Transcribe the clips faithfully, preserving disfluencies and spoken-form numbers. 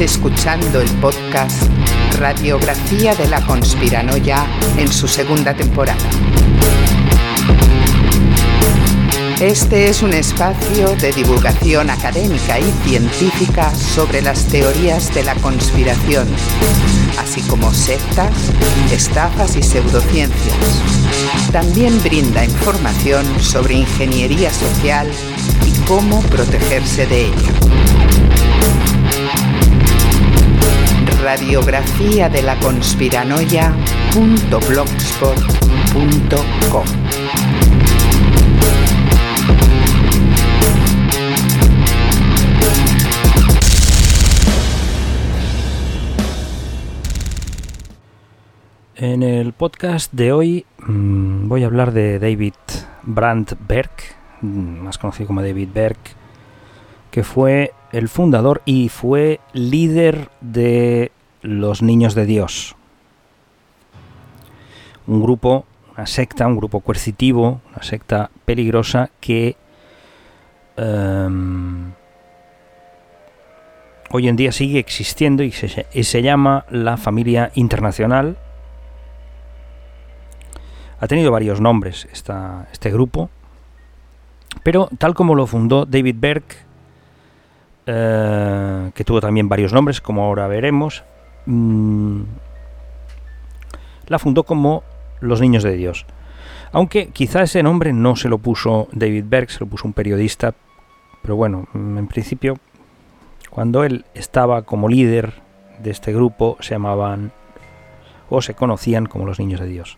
escuchando el podcast Radiografía de la Conspiranoia en su segunda temporada. Este es un espacio de divulgación académica y científica sobre las teorías de la conspiración, así como sectas, estafas y pseudociencias. También brinda información sobre ingeniería social y cómo protegerse de ella. Radiografía de la Conspiranoia punto blogspot punto com. En el podcast de hoy mmm, voy a hablar de David Brandt Berg, más conocido como David Berg, que fue el fundador y fue líder de los Niños de Dios. Un grupo, una secta, un grupo coercitivo, una secta peligrosa que um, hoy en día sigue existiendo y se, y se llama la Familia Internacional. Ha tenido varios nombres esta, este grupo, pero tal como lo fundó David Berg, eh, que tuvo también varios nombres, como ahora veremos, mmm, la fundó como los Niños de Dios. Aunque quizá ese nombre no se lo puso David Berg, se lo puso un periodista, pero bueno, en principio, cuando él estaba como líder de este grupo, se llamaban o se conocían como los Niños de Dios.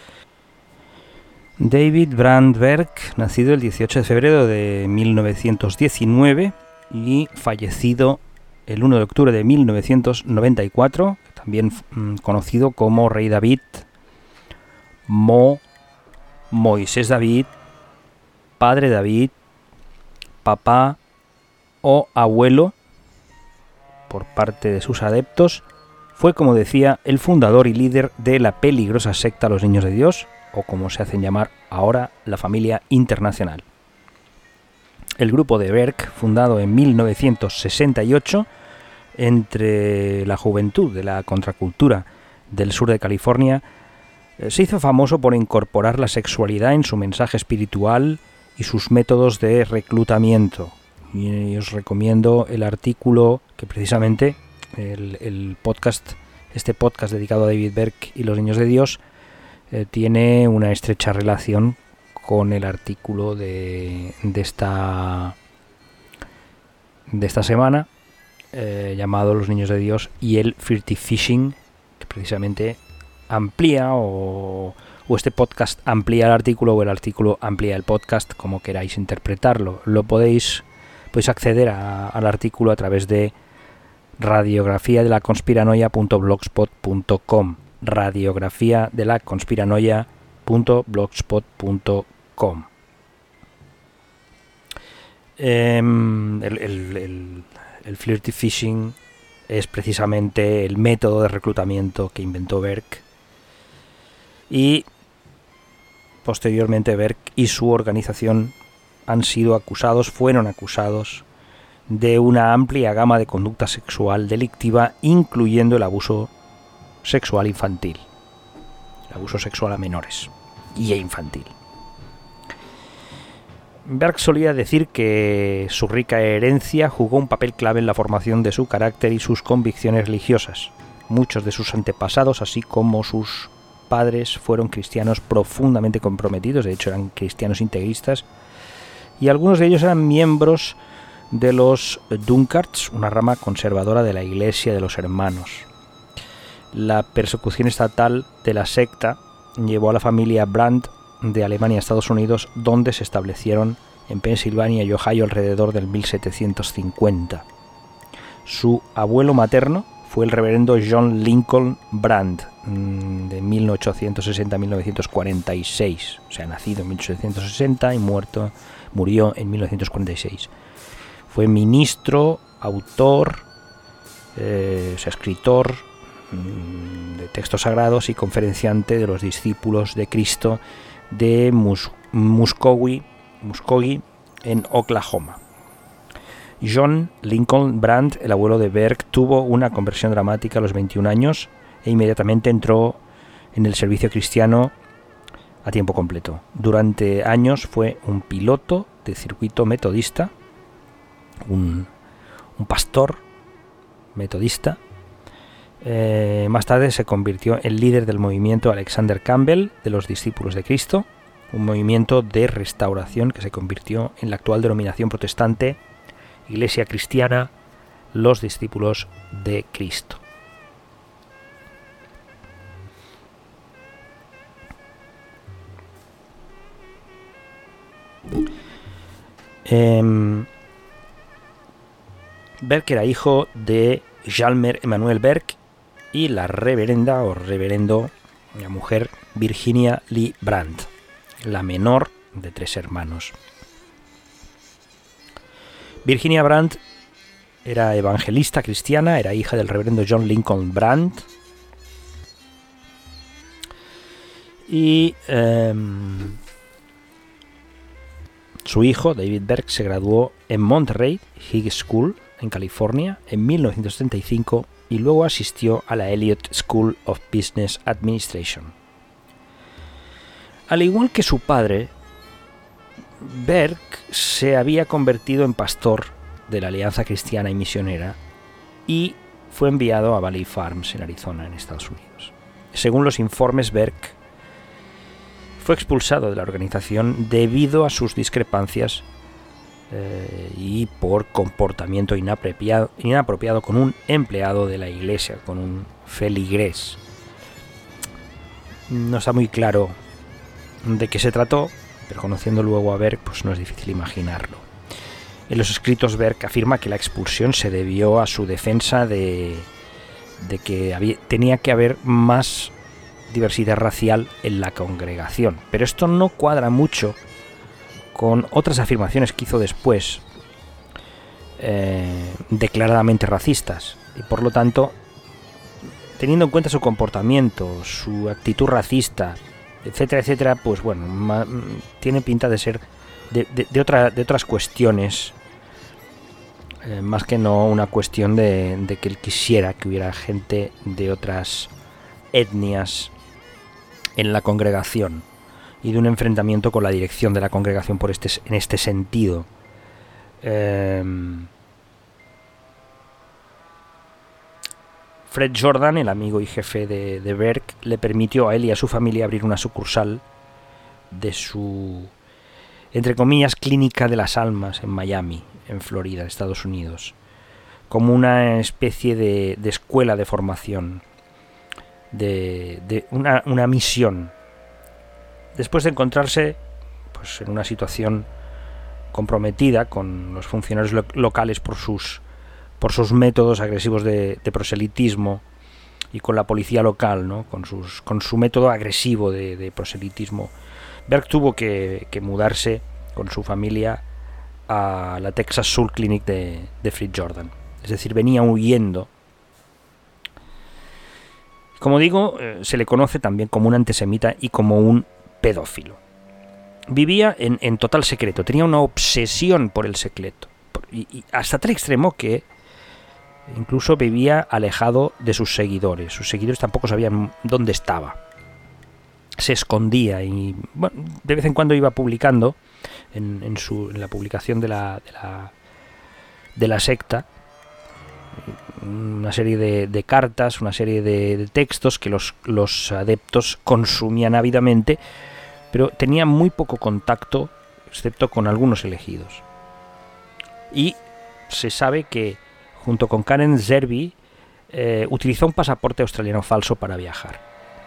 David Brandt Berg, nacido el dieciocho de febrero de mil novecientos diecinueve y fallecido el uno de octubre de mil novecientos noventa y cuatro, también mmm, conocido como Rey David, Mo, Moisés David, Padre David, Papá o Abuelo, por parte de sus adeptos, fue, como decía, el fundador y líder de la peligrosa secta Los Niños de Dios, o como se hacen llamar ahora, la Familia Internacional. El grupo de Berg, fundado en mil novecientos sesenta y ocho, entre la juventud de la contracultura del sur de California, se hizo famoso por incorporar la sexualidad en su mensaje espiritual y sus métodos de reclutamiento. Y os recomiendo el artículo que precisamente el, el podcast, este podcast dedicado a David Berg y los Niños de Dios, Eh, tiene una estrecha relación con el artículo de, de esta de esta semana eh, llamado Los Niños de Dios y el Filthy Fishing, que precisamente amplía o, o este podcast amplía el artículo o el artículo amplía el podcast, como queráis interpretarlo. Lo podéis podéis acceder a, al artículo a través de radiografía de la conspiranoia punto blogspot punto com. Radiografía de la conspiranoia punto blogspot punto com. Eh, el, el, el, el flirty fishing es precisamente el método de reclutamiento que inventó Berg, y posteriormente Berg y su organización han sido acusados, fueron acusados de una amplia gama de conducta sexual delictiva, incluyendo el abuso sexual infantil, el abuso sexual a menores y infantil. Berg solía decir que su rica herencia jugó un papel clave en la formación de su carácter y sus convicciones religiosas. Muchos de sus antepasados, así como sus padres, fueron cristianos profundamente comprometidos, de hecho eran cristianos integristas, y algunos de ellos eran miembros de los Dunkards, una rama conservadora de la Iglesia de los Hermanos. La persecución estatal de la secta llevó a la familia Brandt de Alemania a Estados Unidos, donde se establecieron en Pensilvania y Ohio alrededor del mil setecientos cincuenta. Su abuelo materno fue el reverendo John Lincoln Brandt, de mil ochocientos sesenta a mil novecientos cuarenta y seis, o sea, nacido en mil ochocientos sesenta y muerto, murió en mil novecientos cuarenta y seis. Fue ministro, autor, eh, o sea, escritor de textos sagrados y conferenciante de los discípulos de Cristo de Mus- Muskogee, Muskogee en Oklahoma. John Lincoln Brandt, el abuelo de Berg, tuvo una conversión dramática a los veintiún años e inmediatamente entró en el servicio cristiano a tiempo completo. Durante años fue un piloto de circuito metodista, un, un pastor metodista. Eh, más tarde se convirtió en líder del movimiento Alexander Campbell de los Discípulos de Cristo, un movimiento de restauración que se convirtió en la actual denominación protestante Iglesia Cristiana, los Discípulos de Cristo. Eh, Berg era hijo de Hjalmer Emanuel Berg y la reverenda o reverendo, la mujer Virginia Lee Brandt, la menor de tres hermanos. Virginia Brandt era evangelista cristiana, era hija del reverendo John Lincoln Brandt y eh, su hijo David Berg se graduó en Monterey High School en California en mil novecientos setenta y cinco y luego asistió a la Elliott School of Business Administration. Al igual que su padre, Berg se había convertido en pastor de la Alianza Cristiana y Misionera y fue enviado a Valley Farms en Arizona, en Estados Unidos. Según los informes, Berg fue expulsado de la organización debido a sus discrepancias eh, y por comportamiento inapropiado, inapropiado con un empleado de la iglesia, con un feligrés. No está muy claro de qué se trató, pero conociendo luego a Berg, pues no es difícil imaginarlo. En los escritos, Berg afirma que la expulsión se debió a su defensa de, de que había, tenía que haber más diversidad racial en la congregación. Pero esto no cuadra mucho con otras afirmaciones que hizo después, eh, declaradamente racistas. Y por lo tanto, teniendo en cuenta su comportamiento, su actitud racista, etcétera, etcétera, pues bueno, ma, tiene pinta de ser de, de, de, otra, de otras cuestiones, eh, más que no una cuestión de, de que él quisiera que hubiera gente de otras etnias en la congregación y de un enfrentamiento con la dirección de la congregación por este, en este sentido. Eh, Fred Jordan, el amigo y jefe de, de Berg, le permitió a él y a su familia abrir una sucursal de su, entre comillas, clínica de las almas en Miami, en Florida, Estados Unidos, como una especie de, de escuela de formación, de, de una, una misión. Después de encontrarse pues, en una situación comprometida con los funcionarios lo- locales por sus por sus métodos agresivos de, de proselitismo y con la policía local, ¿no? con, sus, con su método agresivo de, de proselitismo, Berg tuvo que, que mudarse con su familia a la Texas Soul Clinic de, de Fred Jordan. Es decir, venía huyendo. Como digo, eh, se le conoce también como un antisemita y como un pedófilo. Vivía en, en total secreto, tenía una obsesión por el secreto, y, y hasta tal extremo que incluso vivía alejado de sus seguidores. Sus seguidores tampoco sabían dónde estaba. Se escondía y bueno, de vez en cuando iba publicando en, en, su, en la publicación de la, de la, de la secta una serie de, de cartas, una serie de, de textos que los, los adeptos consumían ávidamente, pero tenía muy poco contacto, excepto con algunos elegidos. Y se sabe que junto con Karen Zerby, eh, utilizó un pasaporte australiano falso para viajar.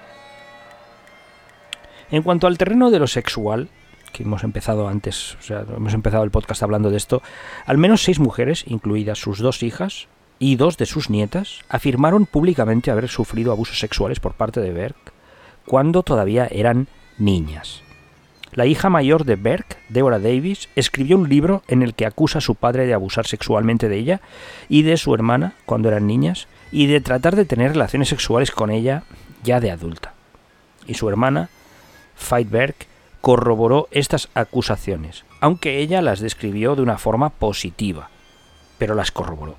En cuanto al terreno de lo sexual, que hemos empezado antes, o sea, hemos empezado el podcast hablando de esto, al menos seis mujeres, incluidas sus dos hijas y dos de sus nietas, afirmaron públicamente haber sufrido abusos sexuales por parte de Berg cuando todavía eran niñas. La hija mayor de Berg, Deborah Davis, escribió un libro en el que acusa a su padre de abusar sexualmente de ella y de su hermana cuando eran niñas y de tratar de tener relaciones sexuales con ella ya de adulta. Y su hermana, Faith Berg, corroboró estas acusaciones, aunque ella las describió de una forma positiva. pero las corroboró.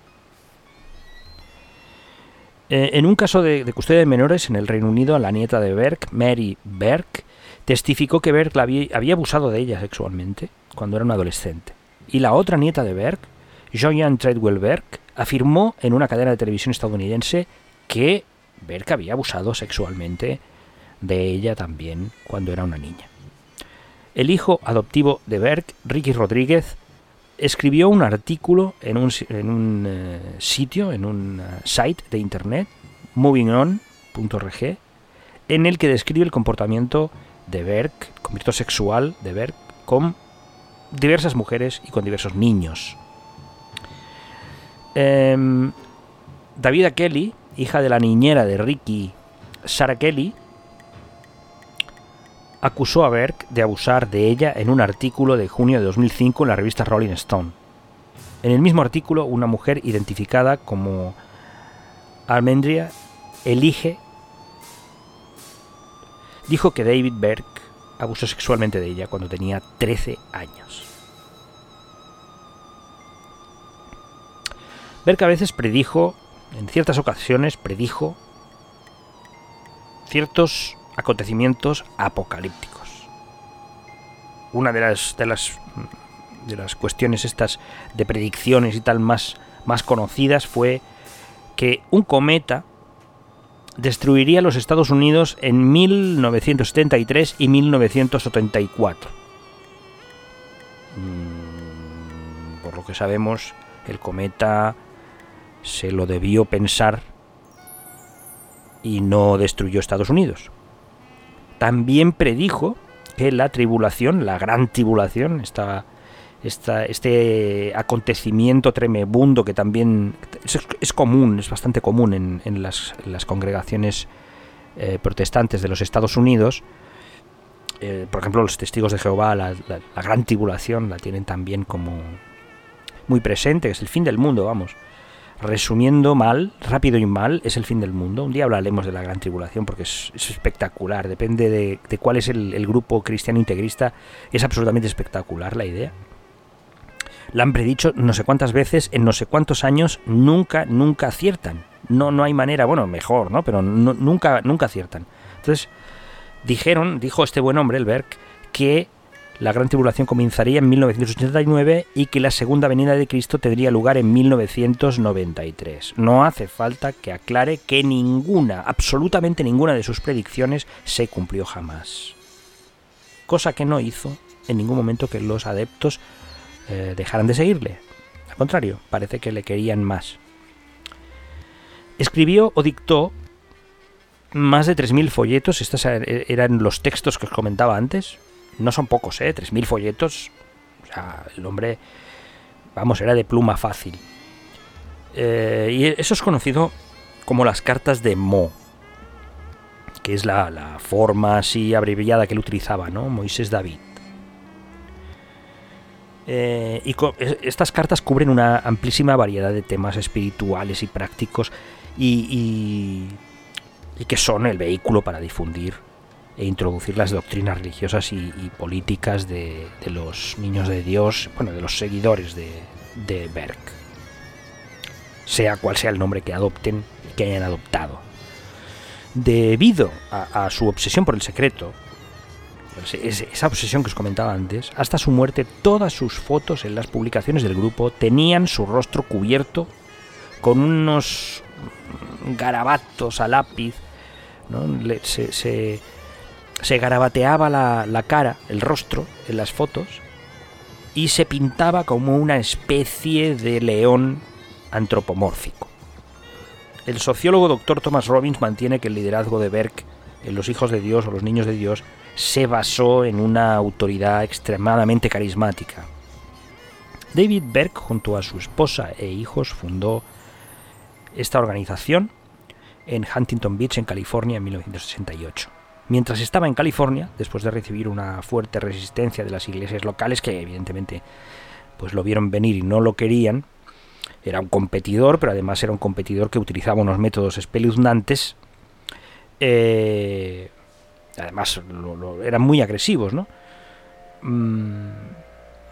Eh, en un caso de, de custodia de menores en el Reino Unido, la nieta de Berg, Mary Berg, testificó que Berg la había, había abusado de ella sexualmente cuando era una adolescente. Y la otra nieta de Berg, Joanne Treadwell Berg, afirmó en una cadena de televisión estadounidense que Berg había abusado sexualmente de ella también cuando era una niña. El hijo adoptivo de Berg, Ricky Rodríguez, escribió un artículo en un, en un uh, sitio, en un uh, site de internet, moving on punto org, en el que describe el comportamiento de Berg, el comportamiento sexual de Berg con diversas mujeres y con diversos niños. Eh, Davida Kelly, hija de la niñera de Ricky, Sarah Kelly, acusó a Berg de abusar de ella en un artículo de junio de dos mil cinco en la revista Rolling Stone. En el mismo artículo, una mujer identificada como Almendria Elige dijo que David Berg abusó sexualmente de ella cuando tenía trece años. Berg a veces predijo, en ciertas ocasiones predijo ciertos acontecimientos apocalípticos. Una de las de las de las cuestiones estas de predicciones y tal más, más conocidas fue que un cometa destruiría los Estados Unidos en mil novecientos setenta y tres y mil novecientos setenta y cuatro. Por lo que sabemos, el cometa se lo debió pensar y no destruyó Estados Unidos. También predijo que la tribulación, la gran tribulación, esta, esta, este acontecimiento tremebundo que también es, es común, es bastante común en, en, las, en las congregaciones eh, protestantes de los Estados Unidos. Eh, por ejemplo, los testigos de Jehová, la, la, la gran tribulación la tienen también como muy presente, que es el fin del mundo, vamos. Resumiendo mal, rápido y mal, es el fin del mundo. Un día hablaremos de la gran tribulación porque es, es espectacular. Depende de, de cuál es el, el grupo cristiano integrista. Es absolutamente espectacular la idea. La han predicho no sé cuántas veces, en no sé cuántos años, nunca, nunca aciertan. No, no hay manera, bueno, mejor, ¿no? Pero no, nunca, nunca aciertan. Entonces, dijeron, dijo este buen hombre, el Berg, que la gran tribulación comenzaría en mil novecientos ochenta y nueve y que la segunda venida de Cristo tendría lugar en mil novecientos noventa y tres. No hace falta que aclare que ninguna, absolutamente ninguna de sus predicciones se cumplió jamás. Cosa que no hizo en ningún momento que los adeptos eh, dejaran de seguirle. Al contrario, parece que le querían más. Escribió o dictó más de tres mil folletos. Estos eran los textos que os comentaba antes. No son pocos, ¿eh? tres mil folletos. O sea, el hombre, vamos, era de pluma fácil. Eh, y eso es conocido como las cartas de Mo, que es la, la forma así abreviada que él utilizaba, ¿no? Moisés David. Eh, y co- estas cartas cubren una amplísima variedad de temas espirituales y prácticos y, y, y que son el vehículo para difundir e introducir las doctrinas religiosas y, y políticas de, de los niños de Dios, bueno, de los seguidores de, de Berg, sea cual sea el nombre que adopten y que hayan adoptado. Debido a, a su obsesión por el secreto, esa obsesión que os comentaba antes, hasta su muerte todas sus fotos en las publicaciones del grupo tenían su rostro cubierto con unos garabatos a lápiz, ¿no? Le, se, se Se garabateaba la, la cara, el rostro, en las fotos, y se pintaba como una especie de león antropomórfico. El sociólogo doctor Thomas Robbins mantiene que el liderazgo de Berg en los hijos de Dios o los niños de Dios se basó en una autoridad extremadamente carismática. David Berg, junto a su esposa e hijos, fundó esta organización en Huntington Beach, en California, en mil novecientos sesenta y ocho. Mientras estaba en California, después de recibir una fuerte resistencia de las iglesias locales, que evidentemente pues lo vieron venir y no lo querían, era un competidor, pero además era un competidor que utilizaba unos métodos espeluznantes, eh, además lo, lo, eran muy agresivos, ¿no? Mm,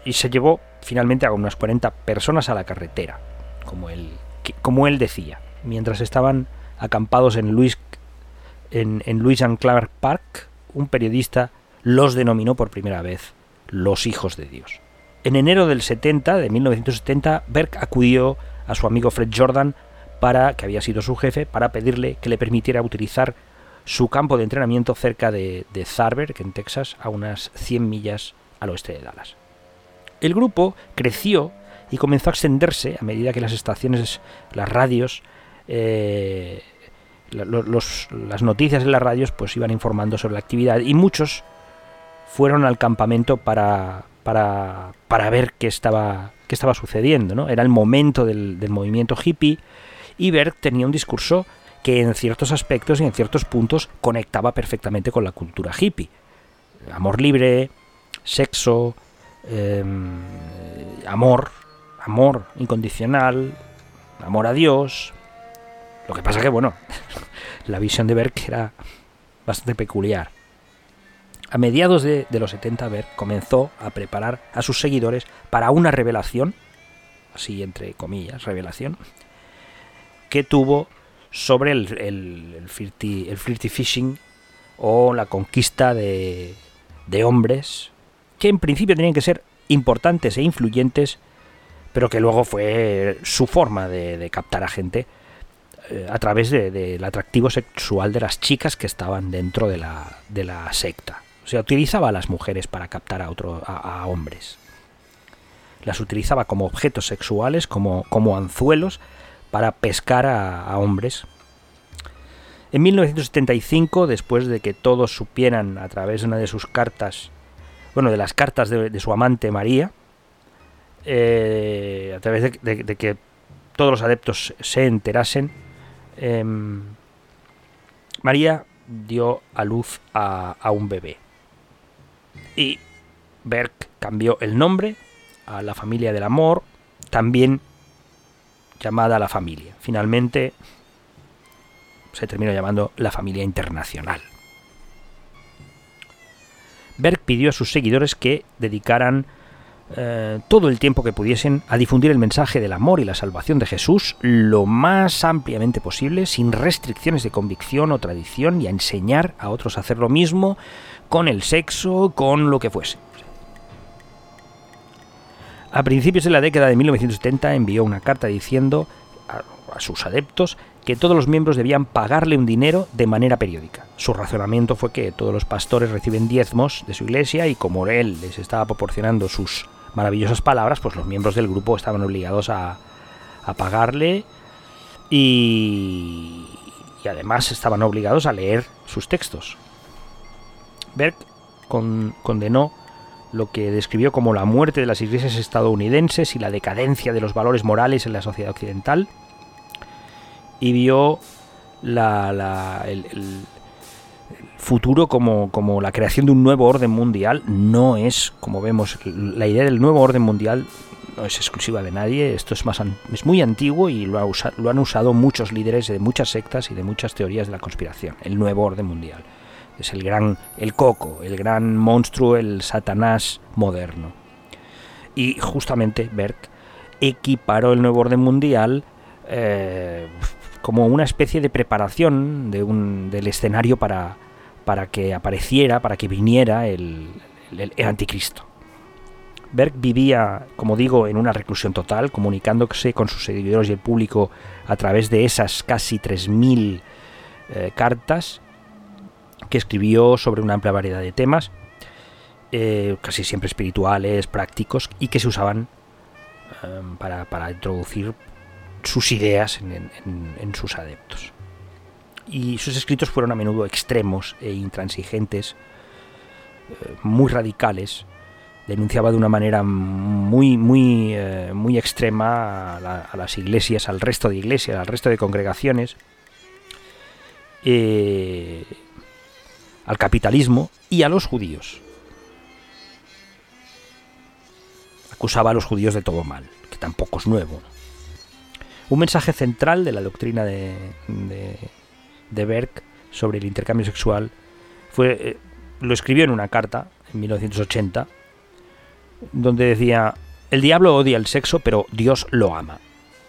y se llevó finalmente a unas cuarenta personas a la carretera, como él, como él decía, mientras estaban acampados en Louis, en, en Louis and Clark Park. Un periodista los denominó por primera vez los hijos de Dios. En enero del setenta, de mil novecientos setenta, Berg acudió a su amigo Fred Jordan, para, que había sido su jefe, para pedirle que le permitiera utilizar su campo de entrenamiento cerca de, de Tharberg, en Texas, a unas cien millas al oeste de Dallas. El grupo creció y comenzó a extenderse a medida que las estaciones, las radios, eh, los, las noticias en las radios pues iban informando sobre la actividad, y muchos fueron al campamento para, para, para ver qué estaba, qué estaba sucediendo, ¿no? Era el momento del, del movimiento hippie, y Berg tenía un discurso que en ciertos aspectos y en ciertos puntos conectaba perfectamente con la cultura hippie. Amor libre, sexo, eh, amor, amor incondicional, amor a Dios. Lo que pasa que, bueno, la visión de Berg era bastante peculiar. A mediados de, de los setenta, Berg comenzó a preparar a sus seguidores para una revelación, así entre comillas, revelación, que tuvo sobre el, el, el, flirty, el flirty fishing, o la conquista de, de hombres, que en principio tenían que ser importantes e influyentes, pero que luego fue su forma de, de captar a gente eh, a través del de, de atractivo sexual de las chicas que estaban dentro de la, de la secta. O sea, utilizaba a las mujeres para captar a, otro, a, a hombres. Las utilizaba como objetos sexuales, como, como anzuelos, para pescar a, a hombres. En mil novecientos setenta y cinco, después de que todos supieran a través de una de sus cartas, bueno, de las cartas de, de su amante María, eh, a través de, de, de que todos los adeptos se enterasen, eh, María dio a luz a, a un bebé. Y Berg cambió el nombre a la familia del amor, también llamada La Familia. Finalmente se terminó llamando La Familia Internacional. Berg pidió a sus seguidores que dedicaran eh, todo el tiempo que pudiesen a difundir el mensaje del amor y la salvación de Jesús lo más ampliamente posible, sin restricciones de convicción o tradición, y a enseñar a otros a hacer lo mismo con el sexo, con lo que fuese. A principios de la década de mil novecientos setenta envió una carta diciendo a, a sus adeptos que todos los miembros debían pagarle un dinero de manera periódica. Su razonamiento fue que todos los pastores reciben diezmos de su iglesia, y como él les estaba proporcionando sus maravillosas palabras, pues los miembros del grupo estaban obligados a, a pagarle, y, y además estaban obligados a leer sus textos. Berg con, condenó lo que describió como la muerte de las iglesias estadounidenses y la decadencia de los valores morales en la sociedad occidental, y vio la, la, el, el, el futuro como, como la creación de un nuevo orden mundial. No es, como vemos, la idea del nuevo orden mundial no es exclusiva de nadie. Esto es, más, es muy antiguo, y lo, ha usa, lo han usado muchos líderes de muchas sectas y de muchas teorías de la conspiración. El nuevo orden mundial es el gran, el coco, el gran monstruo, el Satanás moderno. Y justamente Berg equiparó el nuevo orden mundial eh, como una especie de preparación de un, del escenario para, para que apareciera, para que viniera el, el, el anticristo. Berg vivía, como digo, en una reclusión total, comunicándose con sus seguidores y el público a través de esas casi tres mil eh, cartas que escribió sobre una amplia variedad de temas, eh, casi siempre espirituales, prácticos, y que se usaban eh, para, para introducir sus ideas en, en, en sus adeptos. Y sus escritos fueron a menudo extremos e intransigentes, eh, muy radicales. Denunciaba de una manera muy, muy, eh, muy extrema a, la, a las iglesias, al resto de iglesias, al resto de congregaciones, eh, al capitalismo y a los judíos. Acusaba a los judíos de todo mal, que tampoco es nuevo. Un mensaje central de la doctrina de, de, de Berg sobre el intercambio sexual fue, eh, lo escribió en una carta en mil novecientos ochenta, donde decía: el diablo odia el sexo, pero Dios lo ama.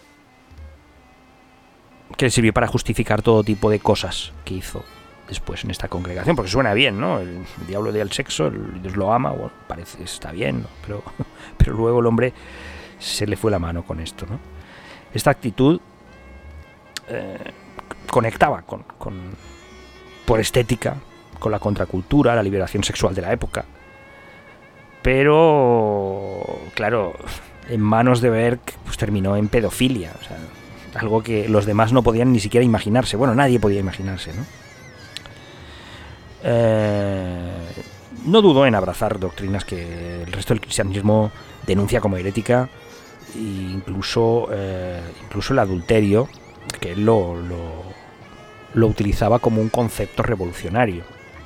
Que le sirvió para justificar todo tipo de cosas que hizo después en esta congregación, porque suena bien, ¿no? El, el diablo odia el sexo, el, Dios lo ama, bueno, parece, está bien, ¿no? pero, pero luego el hombre se le fue la mano con esto, ¿no? Esta actitud eh, conectaba con, con, por estética, con la contracultura, la liberación sexual de la época, pero claro, en manos de Berg pues terminó en pedofilia, o sea, algo que los demás no podían ni siquiera imaginarse. Bueno, nadie podía imaginarse, ¿no? Eh, no dudó en abrazar doctrinas que el resto del cristianismo denuncia como herética, e incluso, eh, incluso el adulterio, que él lo, lo, lo utilizaba como un concepto revolucionario.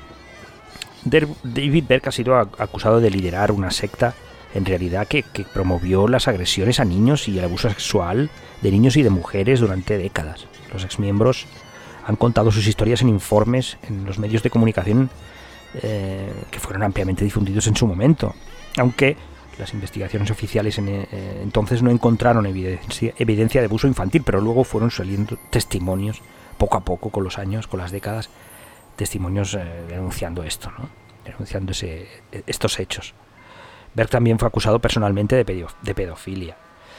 David Berg ha sido acusado de liderar una secta, en realidad, que, que promovió las agresiones a niños y el abuso sexual de niños y de mujeres durante décadas. Los exmiembros han contado sus historias en informes en los medios de comunicación eh, que fueron ampliamente difundidos en su momento, aunque las investigaciones oficiales en, eh, entonces no encontraron evidencia, evidencia de abuso infantil, pero luego fueron saliendo testimonios poco a poco, con los años, con las décadas, testimonios eh, denunciando esto, ¿no? Denunciando ese, estos hechos. Berg también fue acusado personalmente de, pedo, de pedofilia.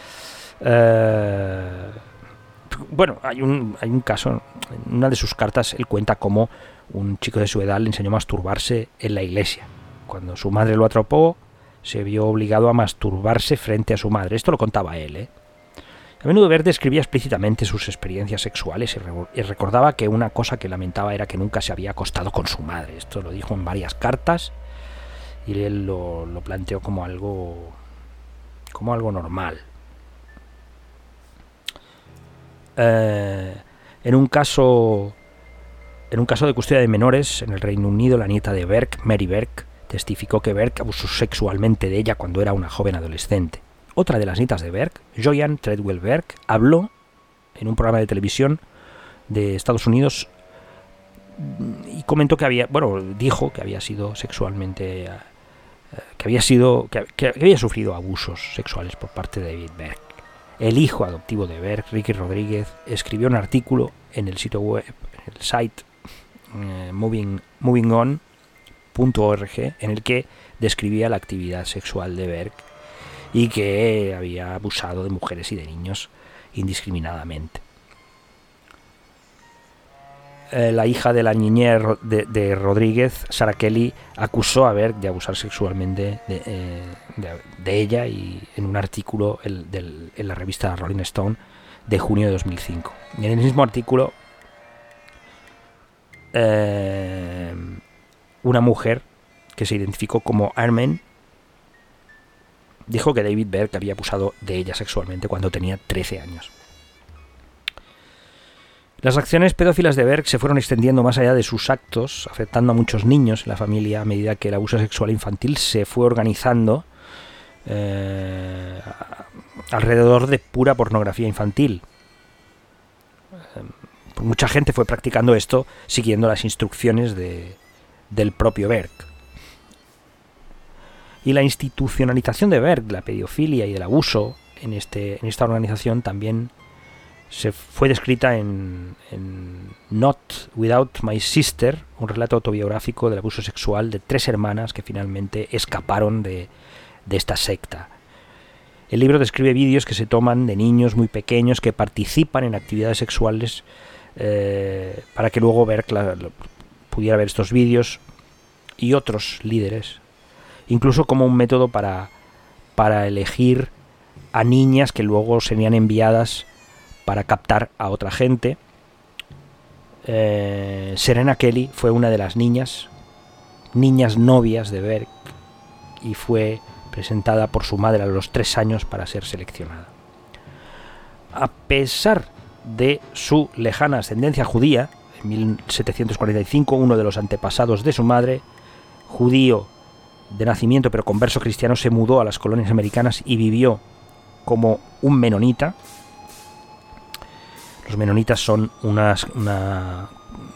Eh, bueno, hay un, hay un caso, en una de sus cartas él cuenta cómo un chico de su edad le enseñó a masturbarse en la iglesia. Cuando su madre lo atrapó, se vio obligado a masturbarse frente a su madre. Esto lo contaba él, ¿eh? A menudo Berg describía explícitamente sus experiencias sexuales y, re y recordaba que una cosa que lamentaba era que nunca se había acostado con su madre. Esto lo dijo en varias cartas y él lo, lo planteó como algo, como algo normal. Eh, en un caso, en un caso de custodia de menores en el Reino Unido, la nieta de Berg, Mary Berg, testificó que Berg abusó sexualmente de ella cuando era una joven adolescente. Otra de las nietas de Berg, Joyanne Treadwell Berg, habló en un programa de televisión de Estados Unidos y comentó que había, bueno, dijo que había sido sexualmente, eh, que había sido, que, que había sufrido abusos sexuales por parte de David Berg. El hijo adoptivo de Berg, Ricky Rodríguez, escribió un artículo en el sitio web, en el site eh, moving, moving on punto org, en el que describía la actividad sexual de Berg y que había abusado de mujeres y de niños indiscriminadamente. Eh, la hija de la niñera de, de Rodríguez, Sarah Kelly, acusó a Berg de abusar sexualmente de, eh, de, de ella y en un artículo el, del, en la revista Rolling Stone de junio de dos mil cinco. Y en el mismo artículo, eh, una mujer que se identificó como Armen dijo que David Berg había abusado de ella sexualmente cuando tenía trece años. Las acciones pedófilas de Berg se fueron extendiendo más allá de sus actos, afectando a muchos niños en la familia a medida que el abuso sexual infantil se fue organizando eh, alrededor de pura pornografía infantil. Eh, mucha gente fue practicando esto siguiendo las instrucciones de, del propio Berg. Y la institucionalización de Berg, la pedofilia y del abuso en, este, en esta organización también se fue descrita en, en Not Without My Sister, un relato autobiográfico del abuso sexual de tres hermanas que finalmente escaparon de, de esta secta. El libro describe vídeos que se toman de niños muy pequeños que participan en actividades sexuales eh, para que luego Berg la, la, pudiera ver estos vídeos y otros líderes, incluso como un método para, para elegir a niñas que luego serían enviadas para captar a otra gente. Eh, Serena Kelly fue una de las niñas, niñas novias de Berg, y fue presentada por su madre a los tres años para ser seleccionada. A pesar de su lejana ascendencia judía, en mil setecientos cuarenta y cinco uno de los antepasados de su madre, judío de nacimiento pero converso cristiano, se mudó a las colonias americanas y vivió como un menonita. Los menonitas son unas, una,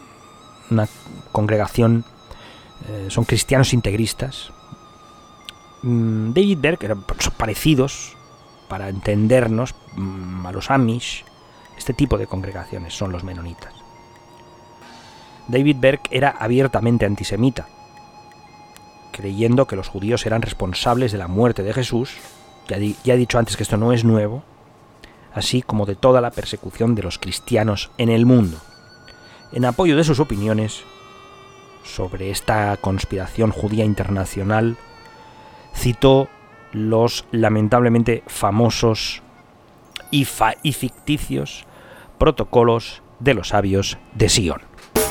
una congregación, eh, son cristianos integristas David Berg eran parecidos, para entendernos, a los Amish. Este tipo de congregaciones son los menonitas. David Berg era abiertamente antisemita, creyendo que los judíos eran responsables de la muerte de Jesús, ya, di, ya he dicho antes que esto no es nuevo, así como de toda la persecución de los cristianos en el mundo. En apoyo de sus opiniones sobre esta conspiración judía internacional, citó los lamentablemente famosos y, fa y ficticios protocolos de los sabios de Sion.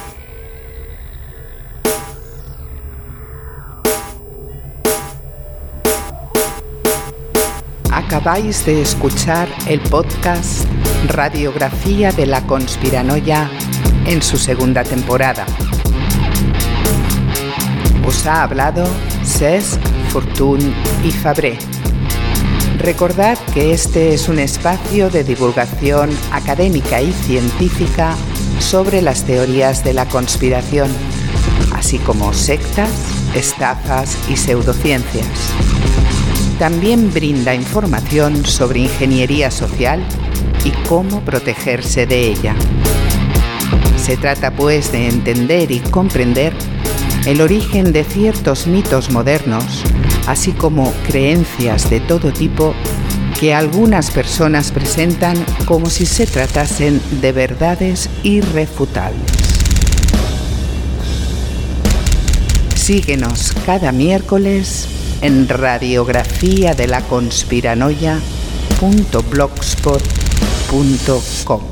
Acabáis de escuchar el podcast Radiografía de la Conspiranoia en su segunda temporada. Os ha hablado Cesc, Fortuny y Fabré. Recordad que este es un espacio de divulgación académica y científica sobre las teorías de la conspiración, así como sectas, estafas y pseudociencias. También brinda información sobre ingeniería social y cómo protegerse de ella. Se trata pues de entender y comprender el origen de ciertos mitos modernos, así como creencias de todo tipo que algunas personas presentan como si se tratasen de verdades irrefutables. Síguenos cada miércoles en radiografía de la conspiranoia punto blogspot punto com.